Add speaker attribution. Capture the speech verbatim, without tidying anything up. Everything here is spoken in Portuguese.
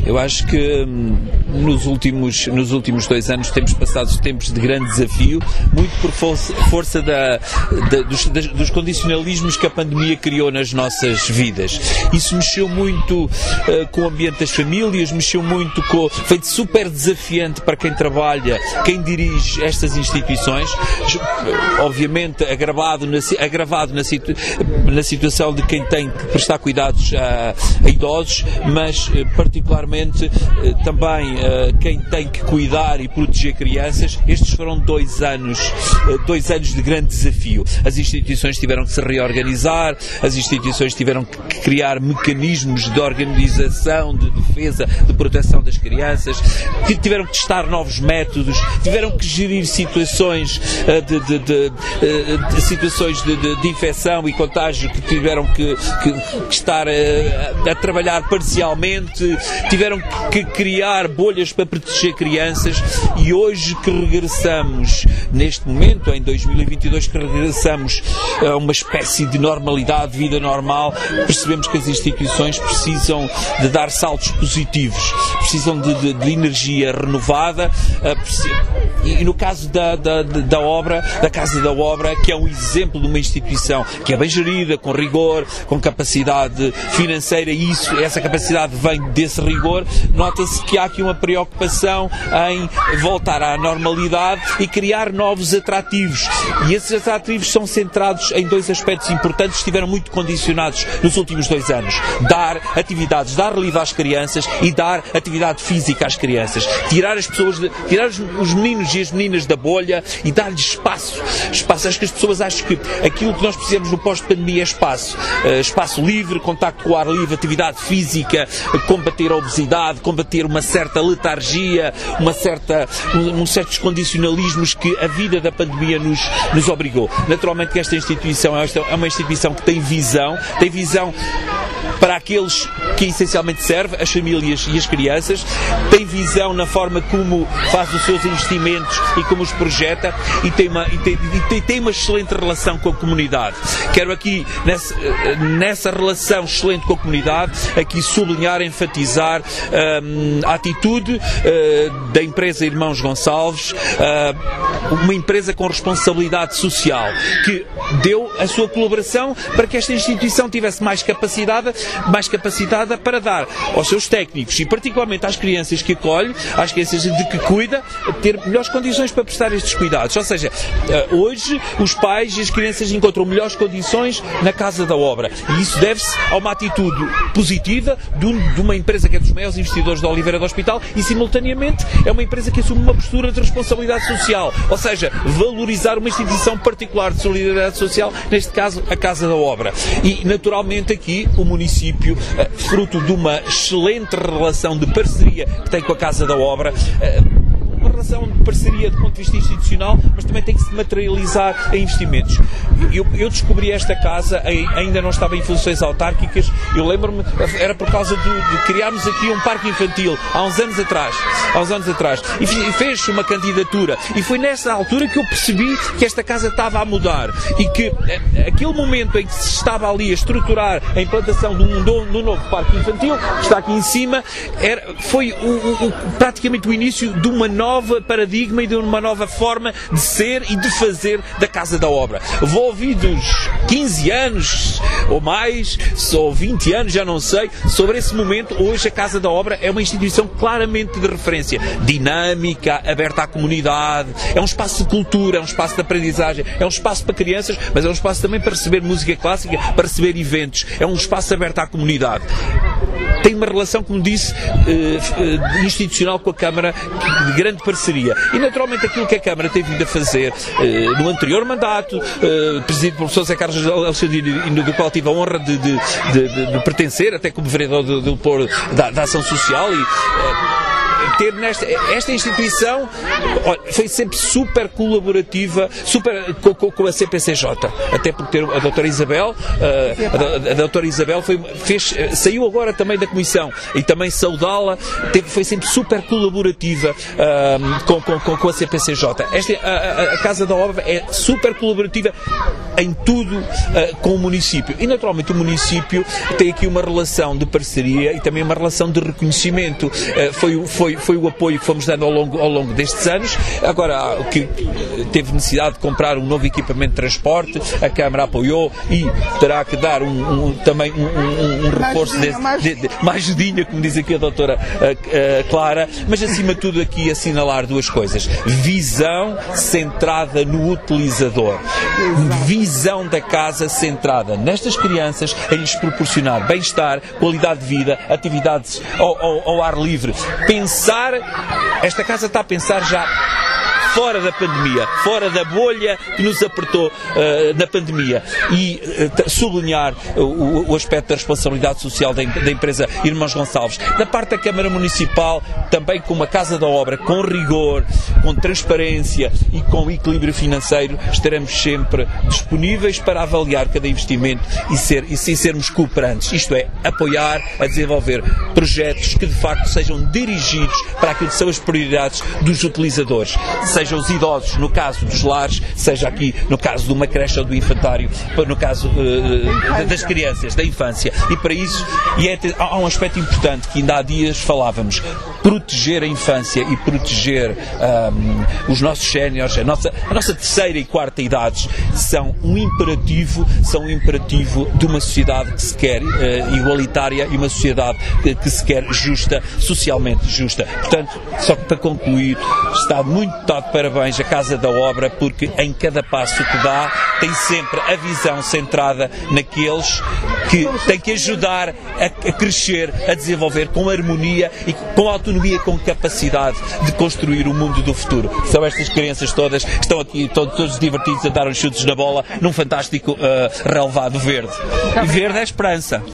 Speaker 1: Eu acho que hum, nos, últimos, nos últimos dois anos temos passado tempos de grande desafio, muito por força, força da, da, dos, das, dos condicionalismos que a pandemia criou nas nossas vidas. Isso mexeu muito uh, com o ambiente das famílias, mexeu muito com... Foi super desafiante para quem trabalha, quem dirige estas instituições, obviamente agravado na, agravado na, situ, na situação de quem tem que prestar cuidados a, a idosos, mas particularmente também quem tem que cuidar e proteger crianças. Estes foram dois anos, dois anos de grande desafio. As instituições tiveram que se reorganizar, as instituições tiveram que criar mecanismos de organização, de defesa, de proteção das crianças, tiveram que testar novos métodos, tiveram que gerir situações de, de, de, de, situações de, de, de infecção e contágio que tiveram que, que, que estar a, a trabalhar parcialmente, tiveram que criar bolhas para proteger crianças, e hoje que regressamos, neste momento, em dois mil e vinte e dois, que regressamos a uma espécie de normalidade, de vida normal, percebemos que as instituições precisam de dar saltos positivos, precisam de, de, de energia renovada, e no caso da, da, da obra, da Casa da Obra, que é um exemplo de uma instituição que é bem gerida, com rigor, com capacidade financeira, e isso, essa capacidade vem desse rigor, nota-se que há aqui uma preocupação em voltar à normalidade e criar novos atrativos. E esses atrativos são centrados em dois aspectos importantes que estiveram muito condicionados nos últimos dois anos. Dar atividades, dar relivo às crianças e dar atividade física às crianças. Tirar as pessoas, de, tirar os, os meninos e as meninas da bolha e dar-lhes espaço. espaço. Acho que as pessoas acham que aquilo que nós precisamos no pós-pandemia é espaço. Uh, espaço livre, contacto com o ar livre, atividade física, combater a obesidade, combater uma certa letargia, uma certa, um, um certos condicionalismos que a vida da pandemia nos, nos obrigou. Naturalmente que esta instituição é uma instituição que tem visão, tem visão para aqueles que essencialmente serve, as famílias e as crianças, tem visão na forma como faz os seus investimentos e como os projeta, e tem uma, e tem, e tem, tem uma excelente relação com a comunidade. Quero aqui, nessa, nessa relação excelente com a comunidade, aqui sublinhar, enfatizar hum, a atitude uh, da empresa Irmãos Gonçalves, uh, uma empresa com responsabilidade social, que deu a sua colaboração para que esta instituição tivesse mais capacidade, mais capacitada para dar aos seus técnicos e particularmente às crianças que acolhe, às crianças de que cuida, ter melhores condições para prestar estes cuidados. Ou seja, hoje os pais e as crianças encontram melhores condições na Casa da Obra, e isso deve-se a uma atitude positiva de, um, de uma empresa que é dos maiores investidores da Oliveira do Hospital, e simultaneamente é uma empresa que assume uma postura de responsabilidade social, ou seja, valorizar uma instituição particular de solidariedade social, neste caso a Casa da Obra. E naturalmente aqui o município, fruto de uma excelente relação de parceria que tem com a Casa da Obra, uma relação de parceria do ponto de vista institucional, mas também tem que se materializar em investimentos. Eu, eu descobri esta casa, ainda não estava em funções autárquicas, eu lembro-me, era por causa de, de criarmos aqui um parque infantil, há uns anos atrás, há uns anos atrás, e fez uma candidatura, e foi nessa altura que eu percebi que esta casa estava a mudar, e que aquele momento em que se estava ali a estruturar a implantação de um, de um novo parque infantil, que está aqui em cima, era, foi o, o, o, praticamente o início de uma nova nova paradigma e de uma nova forma de ser e de fazer da Casa da Obra. Envolvidos quinze anos ou mais, ou vinte anos, já não sei, sobre esse momento, hoje a Casa da Obra é uma instituição claramente de referência, dinâmica, aberta à comunidade, é um espaço de cultura, é um espaço de aprendizagem, é um espaço para crianças, mas é um espaço também para receber música clássica, para receber eventos, é um espaço aberto à comunidade. Tem uma relação, como disse, eh, institucional com a Câmara, de grande parceria. E naturalmente aquilo que a Câmara tem vindo a fazer eh, no anterior mandato, eh, presidido pelo professor Zé Carlos Alexandrino, do qual tive a honra de, de, de, de, de pertencer, até como vereador do, do, da, da Ação Social, e eh, ter nesta esta instituição olha, foi sempre super colaborativa, super com, com a C P C J, até porque ter a doutora Isabel, uh, a, a doutora Isabel foi, fez, saiu agora também da comissão e também saudá-la, foi sempre super colaborativa uh, com, com, com a C P C J. Esta, a, a Casa da Obra é super colaborativa em tudo uh, com o município e naturalmente o município tem aqui uma relação de parceria e também uma relação de reconhecimento. Uh, foi, foi, foi o apoio que fomos dando ao longo, ao longo destes anos. Agora que teve necessidade de comprar um novo equipamento de transporte, a Câmara apoiou e terá que dar um, um, também um, um, um reforço desse, de, de, mais ajudinha, como diz aqui a doutora uh, uh, Clara, mas acima de tudo aqui assinalar duas coisas: visão centrada no utilizador, visão da casa centrada nestas crianças, em lhes proporcionar bem-estar, qualidade de vida, atividades ao, ao, ao ar livre. Pensar, esta casa está a pensar já fora da pandemia, fora da bolha que nos apertou uh, na pandemia e uh, sublinhar o, o aspecto da responsabilidade social da, da empresa Irmãos Gonçalves. Da parte da Câmara Municipal, também com uma Casa da Obra com rigor, com transparência e com equilíbrio financeiro, estaremos sempre disponíveis para avaliar cada investimento e, ser, e, e sermos cooperantes, isto é, apoiar a desenvolver projetos que de facto sejam dirigidos para aquilo que são as prioridades dos utilizadores, sejam os idosos, no caso dos lares, seja aqui no caso de uma creche ou do infantário, no caso uh, das crianças, da infância. E para isso, e é, há um aspecto importante que ainda há dias falávamos: proteger a infância e proteger um, os nossos séniores, a nossa, a nossa terceira e quarta idades, são um imperativo, são um imperativo de uma sociedade que se quer uh, igualitária e uma sociedade que, que se quer justa, socialmente justa. Portanto, só que para concluir, está muito dado parabéns à Casa da Obra, porque em cada passo que dá tem sempre a visão centrada naqueles que têm que ajudar a, a crescer, a desenvolver com harmonia e com autonomia e com capacidade de construir o mundo do futuro. São estas crianças todas que estão aqui todos, todos divertidos a dar uns chutes na bola num fantástico uh, relevado verde. E verde é esperança.